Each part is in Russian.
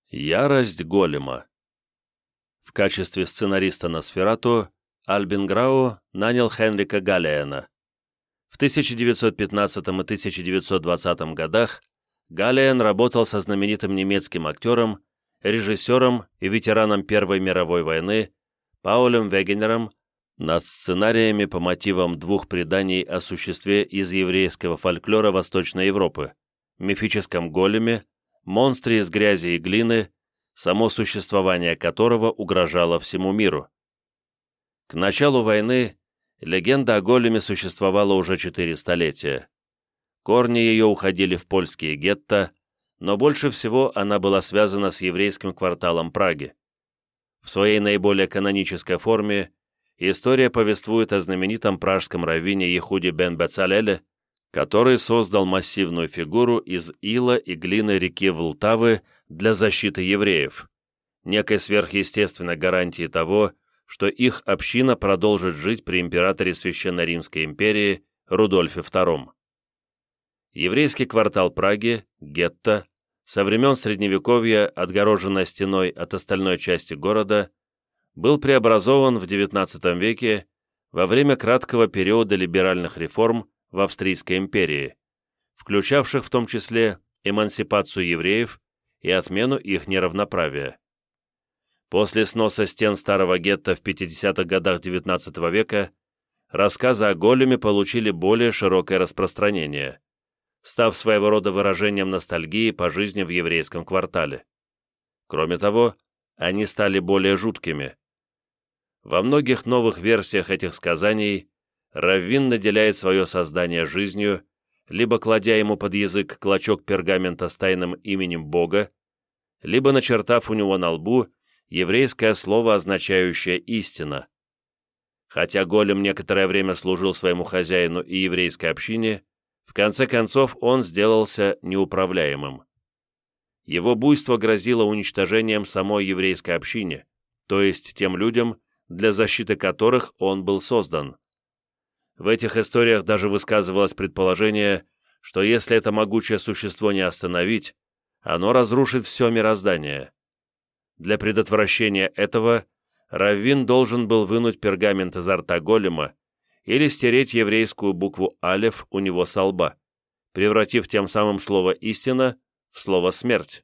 Ярость голема. В качестве сценариста «Носферату» Альбин Грау нанял Хенрика Галлеена. В 1915 и 1920 годах Галлеен работал со знаменитым немецким актером, режиссером и ветераном Первой мировой войны Паулем Вегенером над сценариями по мотивам двух преданий о существе из еврейского фольклора Восточной Европы – мифическом големе, монстре из грязи и глины, само существование которого угрожало всему миру. К началу войны легенда о големе существовала уже 4 столетия. Корни ее уходили в польские гетто, но больше всего она была связана с еврейским кварталом Праги. В своей наиболее канонической форме история повествует о знаменитом пражском раввине Ехуде бен Бецалеле, который создал массивную фигуру из ила и глины реки Влтавы для защиты евреев, некой сверхъестественной гарантии того, что их община продолжит жить при императоре Священной Римской империи Рудольфе II. Еврейский квартал Праги, гетто, со времен Средневековья, отгороженной стеной от остальной части города, был преобразован в XIX веке во время краткого периода либеральных реформ в Австрийской империи, включавших в том числе эмансипацию евреев и отмену их неравноправия. После сноса стен старого гетто в 50-х годах XIX века рассказы о големе получили более широкое распространение, став своего рода выражением ностальгии по жизни в еврейском квартале. Кроме того, они стали более жуткими. Во многих новых версиях этих сказаний раввин наделяет свое создание жизнью, либо кладя ему под язык клочок пергамента с тайным именем Бога, либо начертав у него на лбу еврейское слово, означающее «истина». Хотя голем некоторое время служил своему хозяину и еврейской общине, в конце концов он сделался неуправляемым. Его буйство грозило уничтожением самой еврейской общине, то есть тем людям, для защиты которых он был создан. В этих историях даже высказывалось предположение, что если это могучее существо не остановить, оно разрушит все мироздание. Для предотвращения этого раввин должен был вынуть пергамент изо рта голема или стереть еврейскую букву «алеф» у него со лба, превратив тем самым слово «истина» в слово «смерть».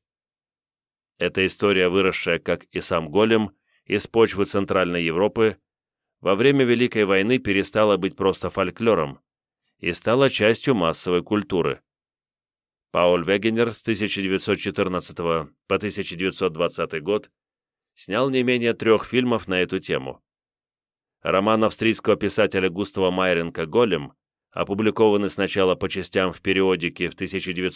Эта история, выросшая, как и сам голем, из почвы Центральной Европы, во время Великой войны перестала быть просто фольклором и стала частью массовой культуры. Пауль Вегенер с 1914 по 1920 год снял не менее 3 фильмов на эту тему. Роман австрийского писателя Густава Майренко «Голем», опубликованный сначала по частям в периодике в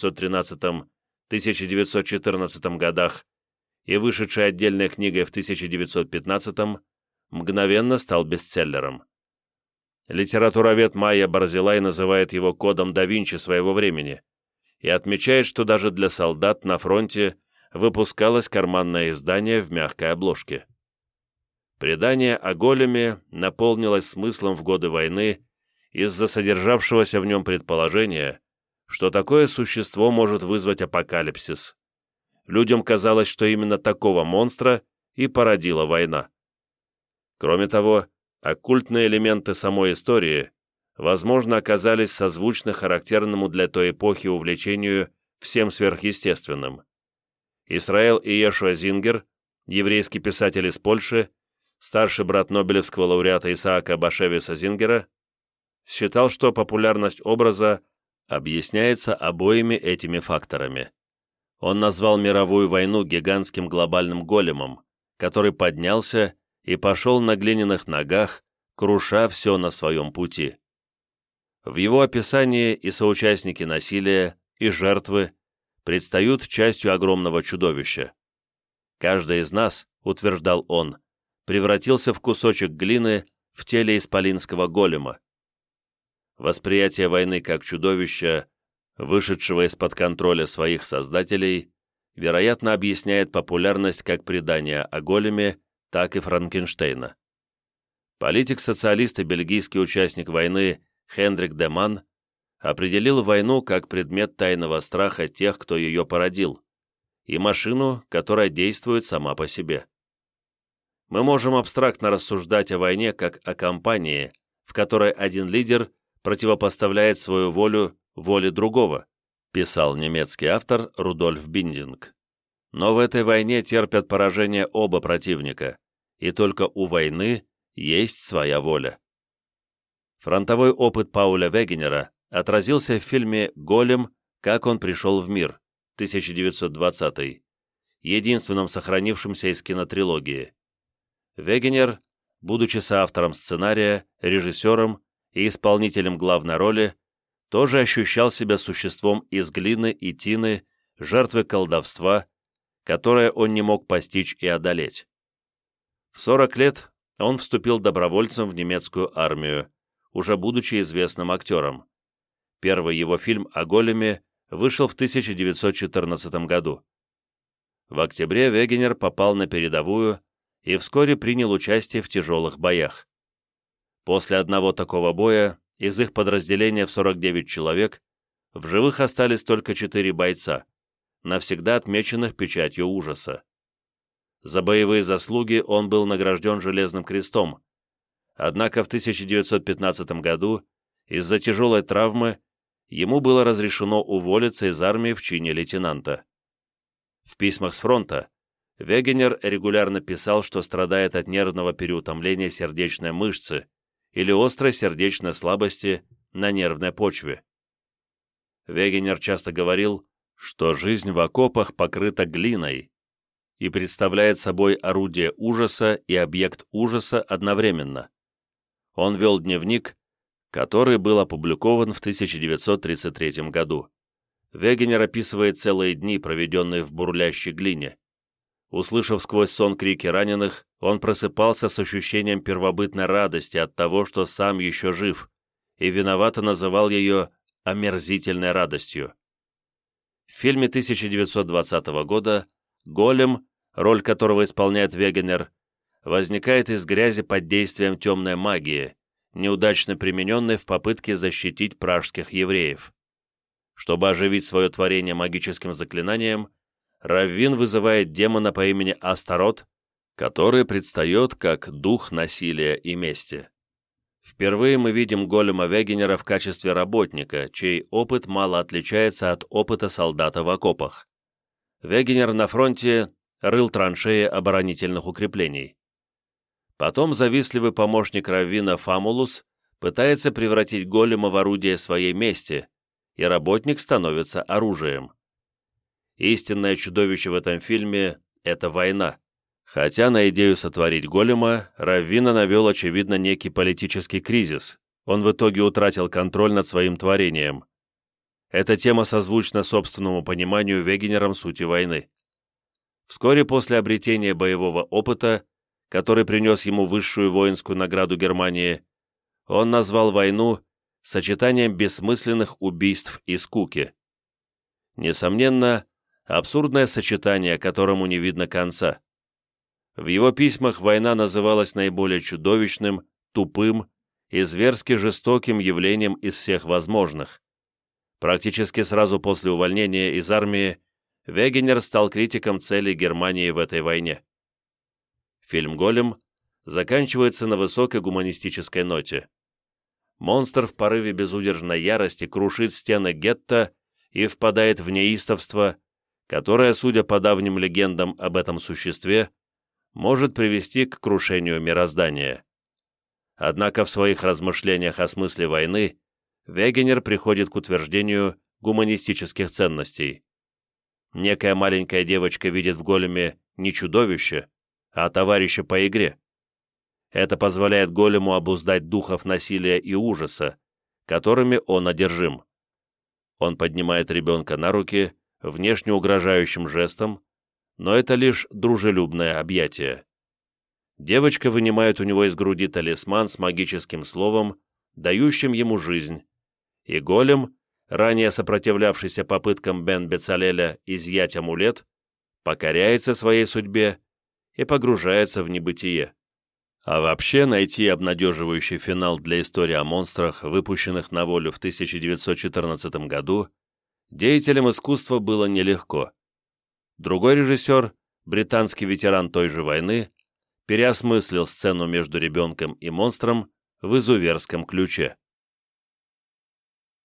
1913-1914 годах и вышедший отдельной книгой в 1915, мгновенно стал бестселлером. Литературовед Майя Барзилай называет его кодом да Винчи своего времени и отмечает, что даже для солдат на фронте выпускалось карманное издание в мягкой обложке. Предание о големе наполнилось смыслом в годы войны из-за содержавшегося в нем предположения, что такое существо может вызвать апокалипсис. Людям казалось, что именно такого монстра и породила война. Кроме того, оккультные элементы самой истории, возможно, оказались созвучны характерному для той эпохи увлечению всем сверхъестественным. Исраэл Иешуа Зингер, еврейский писатель из Польши, старший брат Нобелевского лауреата Исаака Башевиса Зингера, считал, что популярность образа объясняется обоими этими факторами. Он назвал мировую войну гигантским глобальным големом, который поднялся и пошел на глиняных ногах, круша все на своем пути. В его описании и соучастники насилия, и жертвы предстают частью огромного чудовища. Каждый из нас, утверждал он, превратился в кусочек глины в теле исполинского голема. Восприятие войны как чудовища, вышедшего из-под контроля своих создателей, вероятно, объясняет популярность как предания о големе, так и Франкенштейна. Политик-социалист и бельгийский участник войны Хендрик де Ман определил войну как предмет тайного страха тех, кто ее породил, и машину, которая действует сама по себе. Мы можем абстрактно рассуждать о войне как о кампании, в которой один лидер противопоставляет свою волю воле другого, писал немецкий автор Рудольф Биндинг. Но в этой войне терпят поражение оба противника, и только у войны есть своя воля. Фронтовой опыт Пауля Вегенера отразился в фильме «Голем. Как он пришел в мир» 1920, единственном сохранившемся из кинотрилогии. Вегенер, будучи соавтором сценария, режиссером и исполнителем главной роли, тоже ощущал себя существом из глины и тины, жертвой колдовства, которое он не мог постичь и одолеть. В 40 лет он вступил добровольцем в немецкую армию, уже будучи известным актером. Первый его фильм о големе вышел в 1914 году. В октябре Вегенер попал на передовую и вскоре принял участие в тяжелых боях. После одного такого боя из их подразделения в 49 человек в живых остались только 4 бойца, навсегда отмеченных печатью ужаса. За боевые заслуги он был награжден Железным крестом, однако в 1915 году из-за тяжелой травмы ему было разрешено уволиться из армии в чине лейтенанта. В письмах с фронта Вегенер регулярно писал, что страдает от нервного переутомления сердечной мышцы или острой сердечной слабости на нервной почве. Вегенер часто говорил, что жизнь в окопах покрыта глиной и представляет собой орудие ужаса и объект ужаса одновременно. Он вел дневник, который был опубликован в 1933 году. Вегенер описывает целые дни, проведенные в бурлящей глине. Услышав сквозь сон крики раненых, он просыпался с ощущением первобытной радости от того, что сам еще жив, и виновато называл ее омерзительной радостью. В фильме 1920 года «Голем», роль которого исполняет Вегенер, возникает из грязи под действием темной магии, неудачно примененной в попытке защитить пражских евреев. Чтобы оживить свое творение магическим заклинанием, Раввин вызывает демона по имени Астарот, который предстает как дух насилия и мести. Впервые мы видим голема Вегенера в качестве работника, чей опыт мало отличается от опыта солдата в окопах. Вегенер на фронте рыл траншеи оборонительных укреплений. Потом завистливый помощник раввина Фамулус пытается превратить голема в орудие своей мести, и работник становится оружием. Истинное чудовище в этом фильме – это война. Хотя на идею сотворить голема раввина навел, очевидно, некий политический кризис. Он в итоге утратил контроль над своим творением. Эта тема созвучна собственному пониманию Вегенером сути войны. Вскоре после обретения боевого опыта, который принес ему высшую воинскую награду Германии, он назвал войну сочетанием бессмысленных убийств и скуки. Несомненно, абсурдное сочетание, которому не видно конца. В его письмах война называлась наиболее чудовищным, тупым и зверски жестоким явлением из всех возможных. Практически сразу после увольнения из армии Вегенер стал критиком целей Германии в этой войне. Фильм «Голем» заканчивается на высокой гуманистической ноте. Монстр в порыве безудержной ярости крушит стены гетто и впадает в неистовство, которое, судя по давним легендам об этом существе, может привести к крушению мироздания. Однако в своих размышлениях о смысле войны Вегенер приходит к утверждению гуманистических ценностей. Некая маленькая девочка видит в големе не чудовище, а товарища по игре. Это позволяет голему обуздать духов насилия и ужаса, которыми он одержим. Он поднимает ребенка на руки внешне угрожающим жестом, но это лишь дружелюбное объятие. Девочка вынимает у него из груди талисман с магическим словом, дающим ему жизнь, и голем, ранее сопротивлявшийся попыткам Бен Бецалеля изъять амулет, покоряется своей судьбе и погружается в небытие. А вообще найти обнадеживающий финал для истории о монстрах, выпущенных на волю в 1914 году, деятелям искусства было нелегко. Другой режиссер, британский ветеран той же войны, переосмыслил сцену между ребенком и монстром в изуверском ключе.